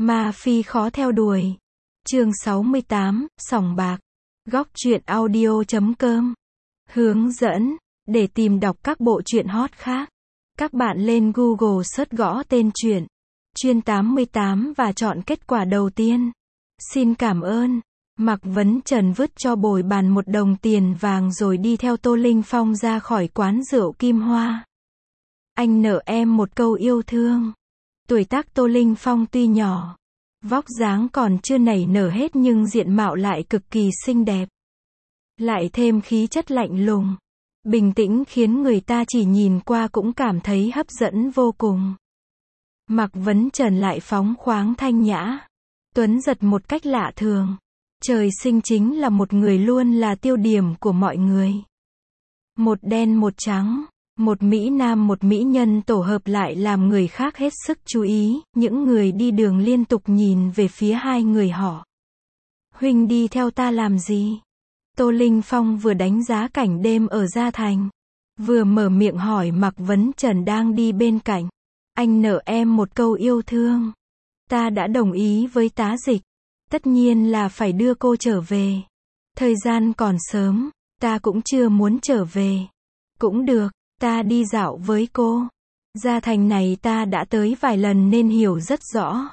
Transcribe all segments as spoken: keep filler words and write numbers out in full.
Ma Phi khó theo đuổi. Chương sáu mươi tám, Sòng bạc. Góc truyện audio chấm com. Hướng dẫn. Để tìm đọc các bộ truyện hot khác, các bạn lên Google search gõ tên truyện Chuyên tám mươi tám và chọn kết quả đầu tiên. Xin cảm ơn. Mạc Vấn Trần vứt cho bồi bàn một đồng tiền vàng rồi đi theo Tô Linh Phong ra khỏi quán rượu Kim Hoa. Anh nợ em một câu yêu thương. Tuổi tác Tô Linh Phong tuy nhỏ, vóc dáng còn chưa nảy nở hết nhưng diện mạo lại cực kỳ xinh đẹp. Lại thêm khí chất lạnh lùng, bình tĩnh khiến người ta chỉ nhìn qua cũng cảm thấy hấp dẫn vô cùng. Mạc Vấn Trần lại phóng khoáng thanh nhã, tuấn giật một cách lạ thường. Trời sinh chính là một người luôn là tiêu điểm của mọi người. Một đen một trắng, một mỹ nam một mỹ nhân tổ hợp lại làm người khác hết sức chú ý, những người đi đường liên tục nhìn về phía hai người họ. Huynh đi theo ta làm gì? Tô Linh Phong vừa đánh giá cảnh đêm ở Gia Thành, vừa mở miệng hỏi Mạc Vấn Trần đang đi bên cạnh. Anh nợ em một câu yêu thương. Ta đã đồng ý với tá dịch. Tất nhiên là phải đưa cô trở về. Thời gian còn sớm, ta cũng chưa muốn trở về. Cũng được, ta đi dạo với cô. Gia Thành này ta đã tới vài lần nên hiểu rất rõ.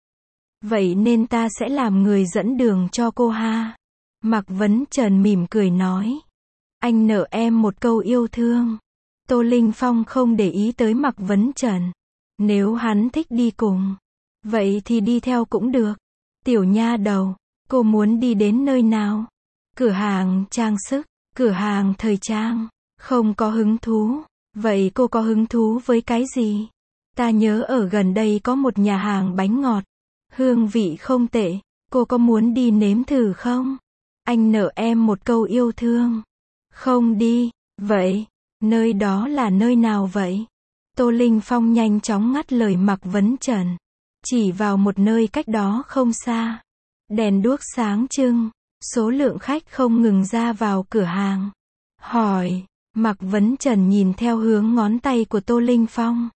Vậy nên ta sẽ làm người dẫn đường cho cô ha. Mạc Vấn Trần mỉm cười nói. Anh nợ em một câu yêu thương. Tô Linh Phong không để ý tới Mạc Vấn Trần. Nếu hắn thích đi cùng, vậy thì đi theo cũng được. Tiểu nha đầu, cô muốn đi đến nơi nào? Cửa hàng trang sức, cửa hàng thời trang. Không có hứng thú. Vậy cô có hứng thú với cái gì? Ta nhớ ở gần đây có một nhà hàng bánh ngọt. Hương vị không tệ. Cô có muốn đi nếm thử không? Anh nợ em một câu yêu thương. Không đi. Vậy, nơi đó là nơi nào vậy? Tô Linh Phong nhanh chóng ngắt lời Mạc Vấn Trần. Chỉ vào một nơi cách đó không xa. Đèn đuốc sáng trưng, số lượng khách không ngừng ra vào cửa hàng. Hỏi, Mạc Vấn Trần nhìn theo hướng ngón tay của Tô Linh Phong.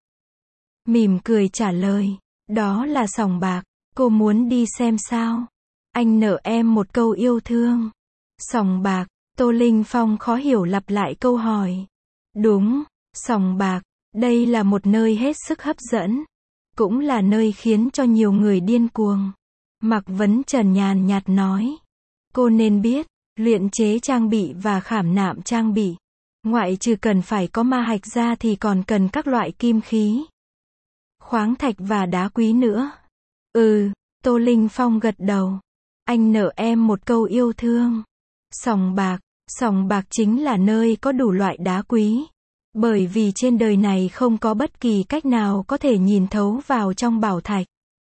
Mỉm cười trả lời, đó là sòng bạc, cô muốn đi xem sao? Anh nợ em một câu yêu thương. Sòng bạc, Tô Linh Phong khó hiểu lặp lại câu hỏi. Đúng, sòng bạc, đây là một nơi hết sức hấp dẫn. Cũng là nơi khiến cho nhiều người điên cuồng. Mạc Vấn Trần nhàn nhạt nói. Cô nên biết, luyện chế trang bị và khảm nạm trang bị, ngoại trừ cần phải có ma hạch ra thì còn cần các loại kim khí, khoáng thạch và đá quý nữa. Ừ, Tô Linh Phong gật đầu. Anh nợ em một câu yêu thương. Sòng bạc, sòng bạc chính là nơi có đủ loại đá quý. Bởi vì trên đời này không có bất kỳ cách nào có thể nhìn thấu vào trong bảo thạch,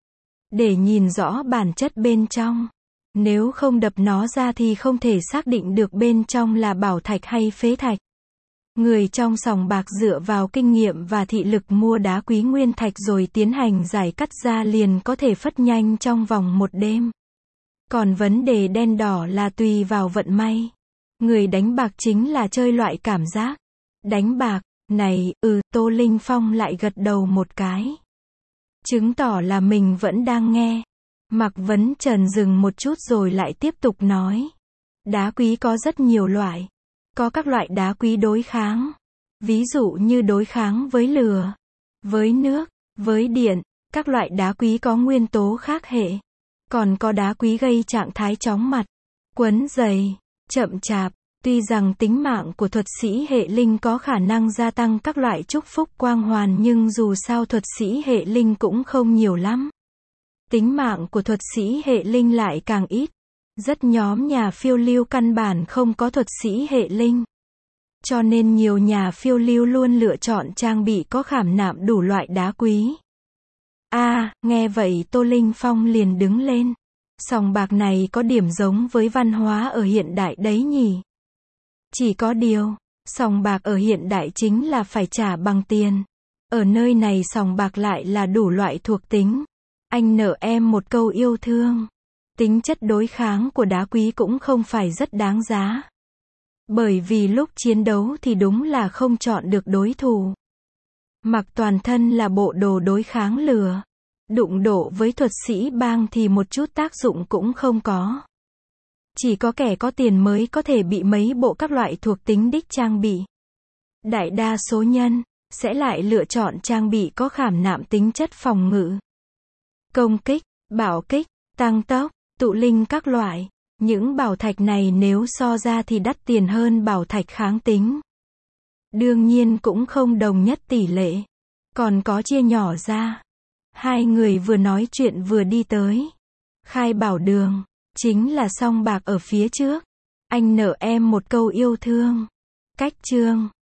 để nhìn rõ bản chất bên trong. Nếu không đập nó ra thì không thể xác định được bên trong là bảo thạch hay phế thạch. Người trong sòng bạc dựa vào kinh nghiệm và thị lực mua đá quý nguyên thạch rồi tiến hành giải cắt ra liền có thể phất nhanh trong vòng một đêm. Còn vấn đề đen đỏ là tùy vào vận may. Người đánh bạc chính là chơi loại cảm giác. Đánh bạc, này, ừ, Tô Linh Phong lại gật đầu một cái. Chứng tỏ là mình vẫn đang nghe. Mạc Vấn Trần dừng một chút rồi lại tiếp tục nói. Đá quý có rất nhiều loại. Có các loại đá quý đối kháng. Ví dụ như đối kháng với lửa, với nước, với điện. Các loại đá quý có nguyên tố khác hệ. Còn có đá quý gây trạng thái chóng mặt, quấn dày, chậm chạp. Tuy rằng tính mạng của thuật sĩ hệ linh có khả năng gia tăng các loại chúc phúc quang hoàn nhưng dù sao thuật sĩ hệ linh cũng không nhiều lắm. Tính mạng của thuật sĩ hệ linh lại càng ít. Rất nhóm nhà phiêu lưu căn bản không có thuật sĩ hệ linh. Cho nên nhiều nhà phiêu lưu luôn lựa chọn trang bị có khảm nạm đủ loại đá quý. À, nghe vậy Tô Linh Phong liền đứng lên. Sòng bạc này có điểm giống với văn hóa ở hiện đại đấy nhỉ? Chỉ có điều, sòng bạc ở hiện đại chính là phải trả bằng tiền. Ở nơi này sòng bạc lại là đủ loại thuộc tính. Anh nợ em một câu yêu thương. Tính chất đối kháng của đá quý cũng không phải rất đáng giá. Bởi vì lúc chiến đấu thì đúng là không chọn được đối thủ. Mặc toàn thân là bộ đồ đối kháng lửa. Đụng độ với thuật sĩ bang thì một chút tác dụng cũng không có. Chỉ có kẻ có tiền mới có thể bị mấy bộ các loại thuộc tính đích trang bị. Đại đa số nhân sẽ lại lựa chọn trang bị có khảm nạm tính chất phòng ngự, công kích, bạo kích, tăng tốc, tụ linh các loại. Những bảo thạch này nếu so ra thì đắt tiền hơn bảo thạch kháng tính. Đương nhiên cũng không đồng nhất tỷ lệ, còn có chia nhỏ ra. Hai người vừa nói chuyện vừa đi tới Khai Bảo Đường, chính là song bạc ở phía trước. Anh nợ em một câu yêu thương. Cách chương